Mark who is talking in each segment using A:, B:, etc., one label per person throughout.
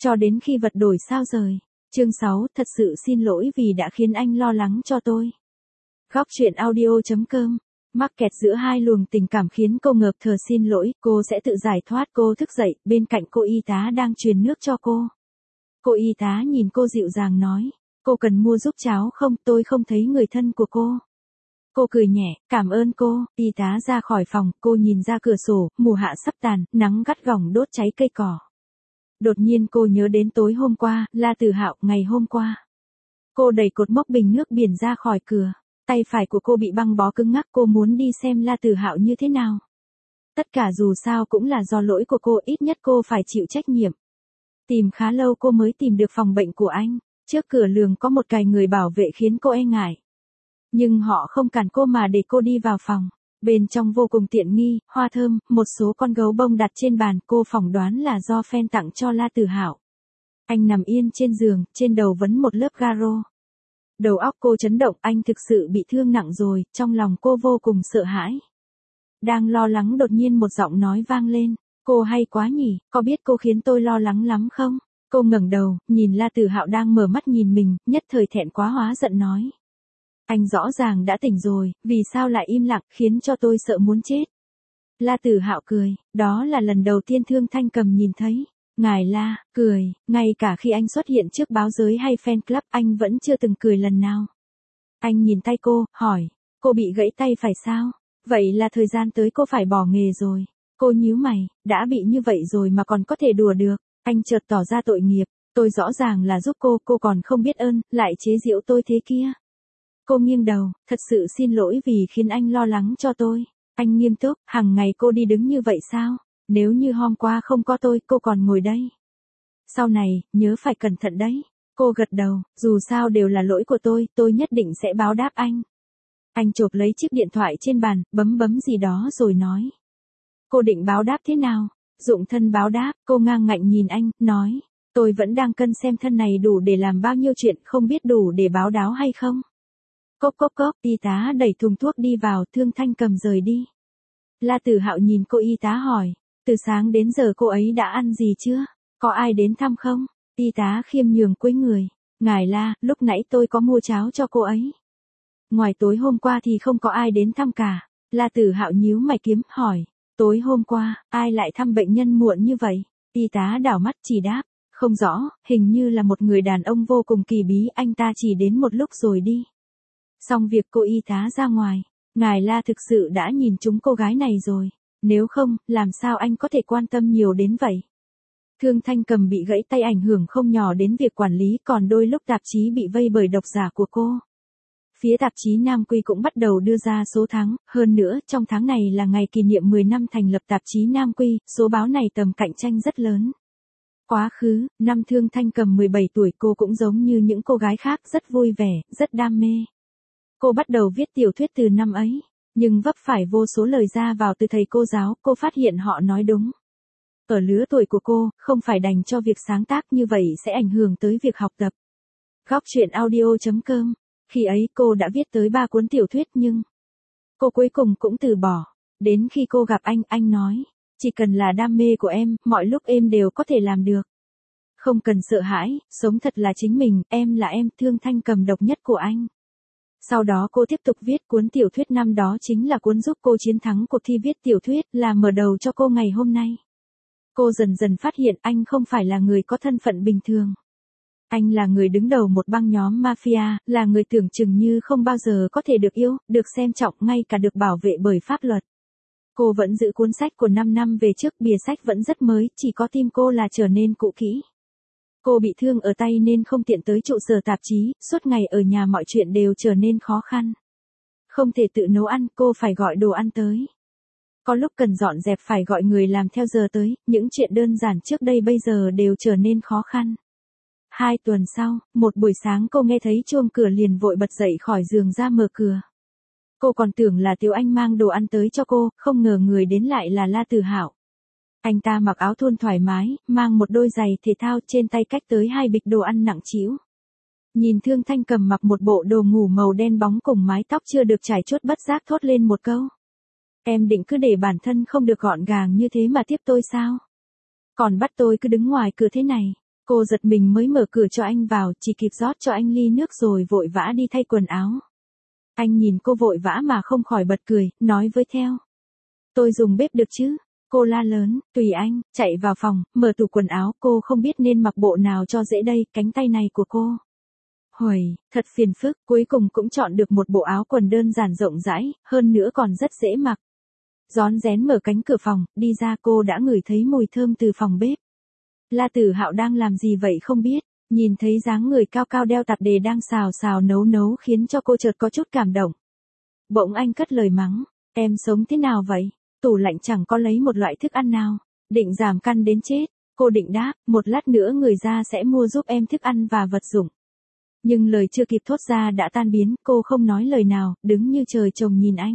A: Cho đến khi vật đổi sao rời. Chương 6, thật sự xin lỗi vì đã khiến anh lo lắng cho tôi. Góc truyện audio.com. Mắc kẹt giữa hai luồng tình cảm khiến cô ngợp thờ xin lỗi, cô sẽ tự giải thoát. Cô thức dậy, bên cạnh cô y tá đang truyền nước cho cô. Cô y tá nhìn cô dịu dàng nói, cô cần mua giúp cháo không, tôi không thấy người thân của cô. Cô cười nhẹ, cảm ơn cô, y tá ra khỏi phòng, cô nhìn ra cửa sổ, mùa hạ sắp tàn, nắng gắt gỏng đốt cháy cây cỏ. Đột nhiên cô nhớ đến tối hôm qua, La Tử Hạo, ngày hôm qua. Cô đẩy cột mốc bình nước biển ra khỏi cửa. Tay phải của cô bị băng bó cứng ngắc, cô muốn đi xem La Tử Hạo như thế nào. Tất cả dù sao cũng là do lỗi của cô, ít nhất cô phải chịu trách nhiệm. Tìm khá lâu cô mới tìm được phòng bệnh của anh. Trước cửa lường có một cài người bảo vệ khiến cô e ngại. Nhưng họ không cản cô mà để cô đi vào phòng. Bên trong vô cùng tiện nghi, hoa thơm, một số con gấu bông đặt trên bàn, cô phỏng đoán là do fan tặng cho La Tử Hạo. Anh nằm yên trên giường, trên đầu vấn một lớp garo. Đầu óc cô chấn động, anh thực sự bị thương nặng rồi, trong lòng cô vô cùng sợ hãi. Đang lo lắng đột nhiên một giọng nói vang lên, cô hay quá nhỉ, có biết cô khiến tôi lo lắng lắm không? Cô ngẩng đầu, nhìn La Tử Hạo đang mở mắt nhìn mình, nhất thời thẹn quá hóa giận nói. Anh rõ ràng đã tỉnh rồi, vì sao lại im lặng, khiến cho tôi sợ muốn chết. La Tử Hạo cười, đó là lần đầu tiên Thương Thanh Cầm nhìn thấy. Ngài La, cười, ngay cả khi anh xuất hiện trước báo giới hay fan club anh vẫn chưa từng cười lần nào. Anh nhìn tay cô, hỏi, cô bị gãy tay phải sao? Vậy là thời gian tới cô phải bỏ nghề rồi. Cô nhíu mày, đã bị như vậy rồi mà còn có thể đùa được. Anh chợt tỏ ra tội nghiệp, tôi rõ ràng là giúp cô còn không biết ơn, lại chế giễu tôi thế kia. Cô nghiêng đầu, thật sự xin lỗi vì khiến anh lo lắng cho tôi. Anh nghiêm túc, hàng ngày cô đi đứng như vậy sao? Nếu như hôm qua không có tôi, cô còn ngồi đây. Sau này, nhớ phải cẩn thận đấy. Cô gật đầu, dù sao đều là lỗi của tôi nhất định sẽ báo đáp anh. Anh chộp lấy chiếc điện thoại trên bàn, bấm gì đó rồi nói. Cô định báo đáp thế nào? Dụng thân báo đáp, cô ngang ngạnh nhìn anh, nói. Tôi vẫn đang cân xem thân này đủ để làm bao nhiêu chuyện, không biết đủ để báo đáo hay không. Cốc, y tá đẩy thùng thuốc đi vào, Thương Thanh Cầm rời đi. La Tử Hạo nhìn cô y tá hỏi. Từ sáng đến giờ cô ấy đã ăn gì chưa? Có ai đến thăm không? Y tá khiêm nhường cúi người. Ngài La, lúc nãy tôi có mua cháo cho cô ấy. Ngoài tối hôm qua thì không có ai đến thăm cả. La Tử Hạo nhíu mày kiếm, hỏi. Tối hôm qua, ai lại thăm bệnh nhân muộn như vậy? Y tá đảo mắt chỉ đáp. Không rõ, hình như là một người đàn ông vô cùng kỳ bí, anh ta chỉ đến một lúc rồi đi. Xong việc cô y tá ra ngoài. Ngài La thực sự đã nhìn trúng cô gái này rồi. Nếu không, làm sao anh có thể quan tâm nhiều đến vậy? Thương Thanh Cầm bị gãy tay ảnh hưởng không nhỏ đến việc quản lý, còn đôi lúc tạp chí bị vây bởi độc giả của cô. Phía tạp chí Nam Quy cũng bắt đầu đưa ra số tháng, hơn nữa, trong tháng này là ngày kỷ niệm 10 năm thành lập tạp chí Nam Quy, số báo này tầm cạnh tranh rất lớn. Quá khứ, năm Thương Thanh Cầm 17 tuổi cô cũng giống như những cô gái khác, rất vui vẻ, rất đam mê. Cô bắt đầu viết tiểu thuyết từ năm ấy. Nhưng vấp phải vô số lời ra vào từ thầy cô giáo, cô phát hiện họ nói đúng. Ở lứa tuổi của cô, không phải đành cho việc sáng tác như vậy sẽ ảnh hưởng tới việc học tập. Góc truyện audio.com. Khi ấy cô đã viết tới 3 cuốn tiểu thuyết nhưng cô cuối cùng cũng từ bỏ. Đến khi cô gặp anh nói, chỉ cần là đam mê của em, mọi lúc em đều có thể làm được. Không cần sợ hãi, sống thật là chính mình, em là em, Thương Thanh Cầm độc nhất của anh. Sau đó cô tiếp tục viết cuốn tiểu thuyết năm đó chính là cuốn giúp cô chiến thắng cuộc thi viết tiểu thuyết, là mở đầu cho cô ngày hôm nay. Cô dần dần phát hiện anh không phải là người có thân phận bình thường. Anh là người đứng đầu một băng nhóm mafia, là người tưởng chừng như không bao giờ có thể được yêu, được xem trọng, ngay cả được bảo vệ bởi pháp luật. Cô vẫn giữ cuốn sách của 5 năm về trước, bìa sách vẫn rất mới, chỉ có tim cô là trở nên cũ kỹ. Cô bị thương ở tay nên không tiện tới trụ sở tạp chí, suốt ngày ở nhà mọi chuyện đều trở nên khó khăn. Không thể tự nấu ăn, cô phải gọi đồ ăn tới. Có lúc cần dọn dẹp phải gọi người làm theo giờ tới, những chuyện đơn giản trước đây bây giờ đều trở nên khó khăn. 2 tuần sau, một buổi sáng cô nghe thấy chuông cửa liền vội bật dậy khỏi giường ra mở cửa. Cô còn tưởng là Tiểu Anh mang đồ ăn tới cho cô, không ngờ người đến lại là La Tử Hạo. Anh ta mặc áo thun thoải mái, mang một đôi giày thể thao, trên tay cách tới 2 bịch đồ ăn nặng trĩu. Nhìn Thương Thanh Cầm mặc một bộ đồ ngủ màu đen bóng cùng mái tóc chưa được chải chuốt, bất giác thốt lên một câu. Em định cứ để bản thân không được gọn gàng như thế mà tiếp tôi sao? Còn bắt tôi cứ đứng ngoài cửa thế này. Cô giật mình mới mở cửa cho anh vào, chỉ kịp rót cho anh ly nước rồi vội vã đi thay quần áo. Anh nhìn cô vội vã mà không khỏi bật cười, nói với theo. Tôi dùng bếp được chứ? Cô la lớn, tùy anh, chạy vào phòng, mở tủ quần áo, cô không biết nên mặc bộ nào cho dễ đây, cánh tay này của cô. Huầy, thật phiền phức, cuối cùng cũng chọn được một bộ áo quần đơn giản rộng rãi, hơn nữa còn rất dễ mặc. Rón rén mở cánh cửa phòng, đi ra cô đã ngửi thấy mùi thơm từ phòng bếp. La Tử Hạo đang làm gì vậy không biết, nhìn thấy dáng người cao cao đeo tạp dề đang xào xào nấu nấu khiến cho cô chợt có chút cảm động. Bỗng anh cất lời mắng, em sống thế nào vậy? Tủ lạnh chẳng có lấy một loại thức ăn nào, định giảm cân đến chết. Cô định đáp, một lát nữa người ra sẽ mua giúp em thức ăn và vật dụng. Nhưng lời chưa kịp thốt ra đã tan biến, cô không nói lời nào, đứng như trời trồng nhìn anh.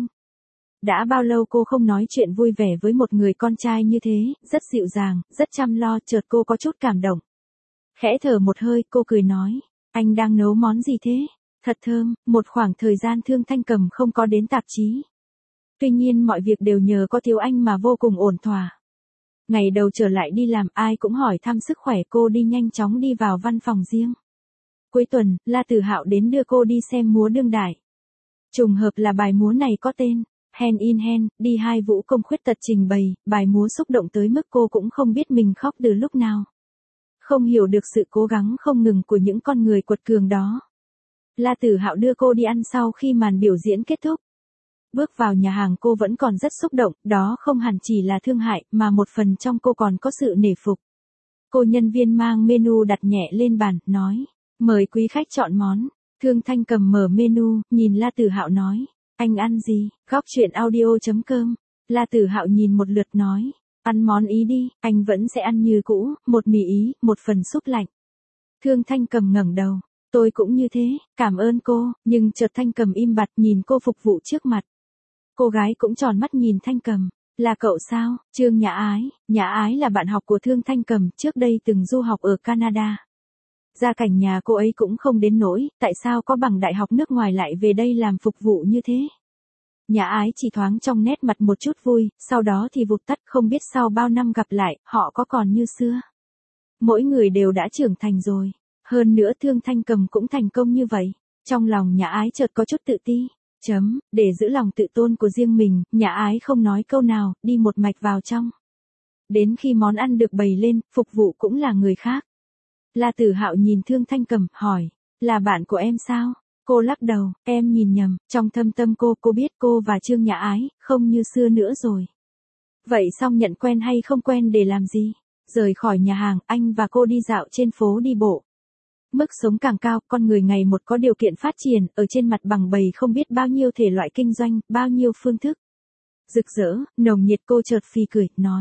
A: Đã bao lâu cô không nói chuyện vui vẻ với một người con trai như thế, rất dịu dàng, rất chăm lo, chợt cô có chút cảm động. Khẽ thở một hơi, cô cười nói, anh đang nấu món gì thế? Thật thơm, một khoảng thời gian Thương Thanh Cầm không có đến tạp chí. Tuy nhiên mọi việc đều nhờ có thiếu anh mà vô cùng ổn thỏa. Ngày đầu trở lại đi làm ai cũng hỏi thăm sức khỏe cô đi nhanh chóng đi vào văn phòng riêng. Cuối tuần, La Tử Hạo đến đưa cô đi xem múa đương đại. Trùng hợp là bài múa này có tên Hand in Hand, đi hai vũ công khuyết tật trình bày, bài múa xúc động tới mức cô cũng không biết mình khóc từ lúc nào. Không hiểu được sự cố gắng không ngừng của những con người quật cường đó. La Tử Hạo đưa cô đi ăn sau khi màn biểu diễn kết thúc. Bước vào nhà hàng cô vẫn còn rất xúc động, đó không hẳn chỉ là thương hại, mà một phần trong cô còn có sự nể phục. Cô nhân viên mang menu đặt nhẹ lên bàn, nói, mời quý khách chọn món. Thương Thanh Cầm mở menu, nhìn La Tử Hạo nói, anh ăn gì? Góc truyện audio.com. La Tử Hạo nhìn một lượt nói, ăn món Ý đi, anh vẫn sẽ ăn như cũ, một mì Ý, một phần súp lạnh. Thương Thanh Cầm ngẩng đầu, tôi cũng như thế, cảm ơn cô, nhưng chợt Thanh Cầm im bặt nhìn cô phục vụ trước mặt. Cô gái cũng tròn mắt nhìn Thanh Cầm, là cậu sao? Trương Nhã Ái là bạn học của Thương Thanh Cầm, trước đây từng du học ở Canada. Gia cảnh nhà cô ấy cũng không đến nỗi, tại sao có bằng đại học nước ngoài lại về đây làm phục vụ như thế? Nhã Ái chỉ thoáng trong nét mặt một chút vui, sau đó thì vụt tắt, không biết sau bao năm gặp lại, họ có còn như xưa. Mỗi người đều đã trưởng thành rồi, hơn nữa Thương Thanh Cầm cũng thành công như vậy. Trong lòng Nhã Ái chợt có chút tự ti. Để giữ lòng tự tôn của riêng mình, Nhã Ái không nói câu nào, đi một mạch vào trong. Đến khi món ăn được bày lên, phục vụ cũng là người khác. La Tử Hạo nhìn Thương Thanh Cầm, hỏi, là bạn của em sao? Cô lắc đầu, em nhìn nhầm, trong thâm tâm cô biết cô và Trương Nhã Ái, không như xưa nữa rồi. Vậy xong nhận quen hay không quen để làm gì? Rời khỏi nhà hàng, anh và cô đi dạo trên phố đi bộ. Mức sống càng cao, con người ngày một có điều kiện phát triển, ở trên mặt bằng bày không biết bao nhiêu thể loại kinh doanh, bao nhiêu phương thức. Rực rỡ, nồng nhiệt, cô chợt phì cười, nói.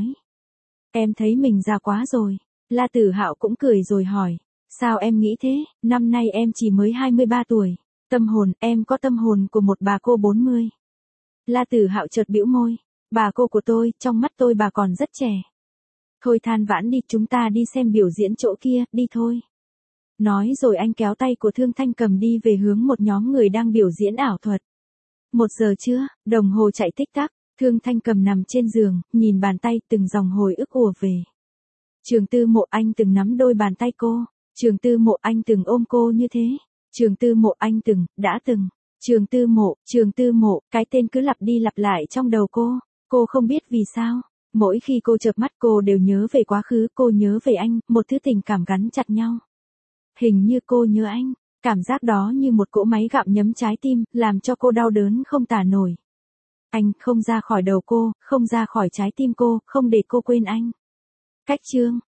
A: Em thấy mình già quá rồi. La Tử Hạo cũng cười rồi hỏi. Sao em nghĩ thế, năm nay em chỉ mới 23 tuổi. Tâm hồn, em có tâm hồn của một bà cô 40. La Tử Hạo chợt bĩu môi. Bà cô của tôi, trong mắt tôi bà còn rất trẻ. Thôi than vãn đi, chúng ta đi xem biểu diễn chỗ kia, đi thôi. Nói rồi anh kéo tay của Thương Thanh Cầm đi về hướng một nhóm người đang biểu diễn ảo thuật. 1 giờ trưa, đồng hồ chạy tích tắc, Thương Thanh Cầm nằm trên giường, nhìn bàn tay từng dòng hồi ức ùa về. Trường Tư Mộ, anh từng nắm đôi bàn tay cô. Trường Tư Mộ, anh từng ôm cô như thế. Trường Tư Mộ, anh đã từng. Trường Tư Mộ, cái tên cứ lặp đi lặp lại trong đầu cô. Cô không biết vì sao. Mỗi khi cô chợp mắt cô đều nhớ về quá khứ, cô nhớ về anh, một thứ tình cảm gắn chặt nhau. Hình như cô nhớ anh, cảm giác đó như một cỗ máy gặm nhấm trái tim, làm cho cô đau đớn không tả nổi. Anh không ra khỏi đầu cô, không ra khỏi trái tim cô, không để cô quên anh. Cách chương